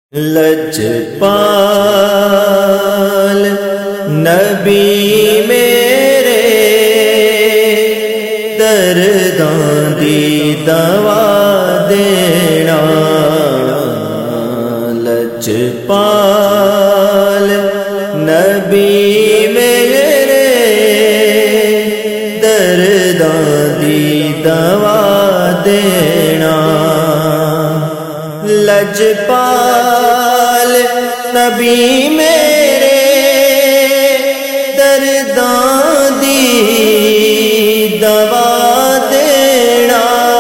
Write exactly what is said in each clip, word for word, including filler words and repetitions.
لجپال نبی میرے درداں دی دوا دینا، لجپال نبی میرے درداں دی دوا دینا، لجپال نبی میرے درداں دی دوا دینا،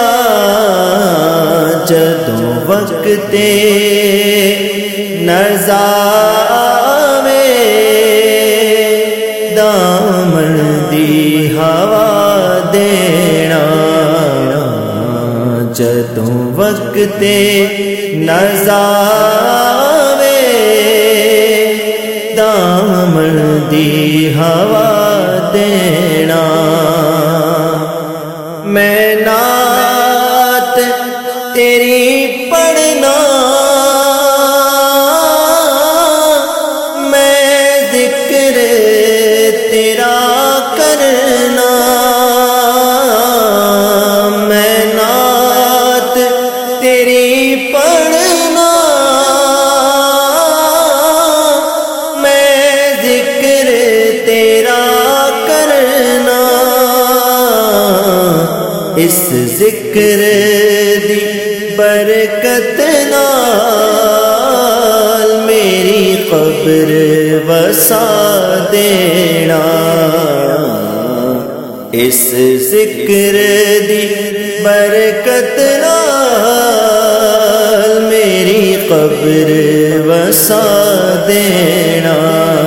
جدوں وقت نزا آوے دامن دی ہوا دینا، جدوں وقت نزا آوے دامن دی ہوا دینا، میں نعت تیری پڑھنا، میں ذکر تیرا کرنا، میں نعت تیری پڑھنا، میں ذکر تیرا کرنا، اس ذکر دی برکت نال میری قبر وسا دینا، اس ذکر دی برکت نال میری قبر وسا دینا،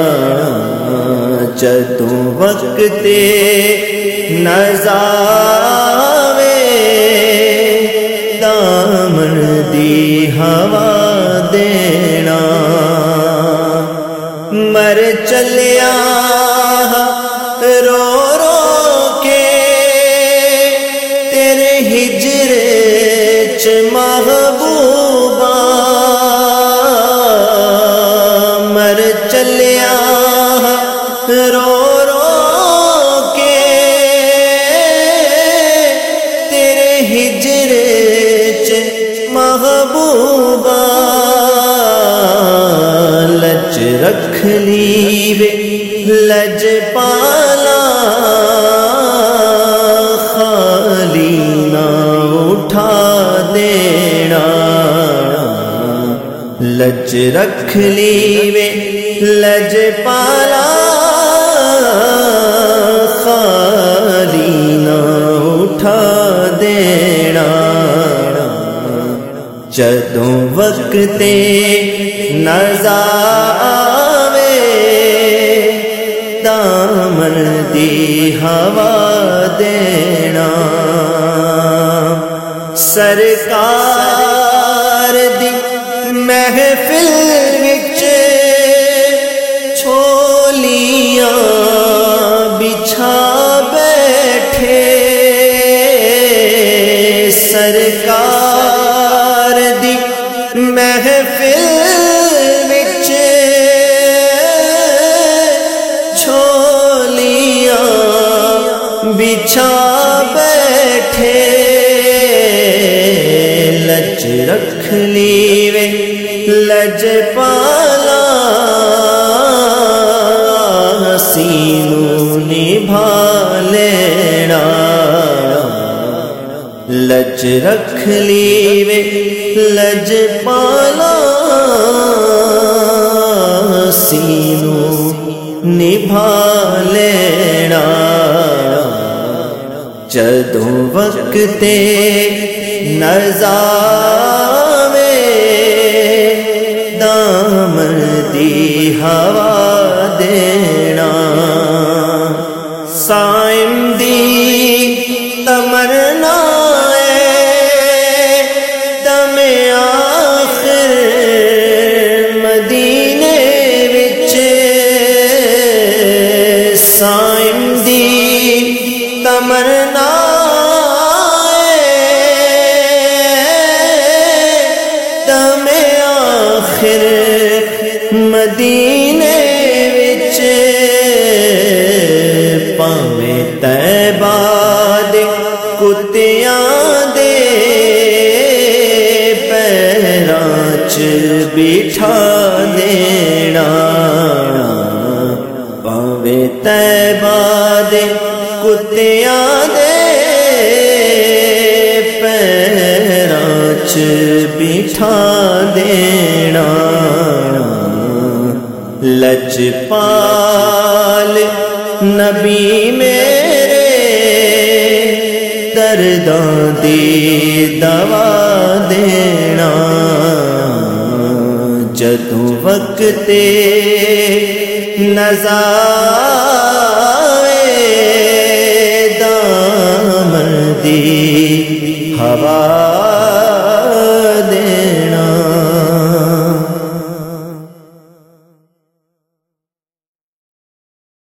جدوں وقت نزا آوے دامن دی ہوا دینا، مر چلیا رو رو کے تیرے ہجر چ محبوبا، مر چلیا رو رو کے تیرے ہجر چ محبوبا، لج رکھ لی وے لجپالا خالی نہ اٹھا دینا، لج رکھ لی وے لجپالا خالی نہ اٹھا دینا، جدوں وقت نزا آوے دامن دی ہوا دینا، سرکار دی محفل وچ چھولیاں بچھا بیٹھے، سرکار دی محفل وچ چھولیاں بچھا بیٹھے، لج رکھ لی وے لجپالا سینوں نبھا لینا، لج رکھ لی وے لجپالا سینوں نبھا لینا، جدوں وقت نزا آوے دامن دی ہوا دینا، سائم دی تمنا دم آخر مدینے وچ، سائم دی تمنا دم آخر آخر مدینے وچ پاویں طیبہ دے کتیاں دے پیراں چ بٹھا دینا، پاویں طیبہ دے کتیاں دے پیراں چ بٹھا دینا، لجپال نبی میرے درداں دی دوا دینا، جدوں وقت نزا آوے دامن دی ہوا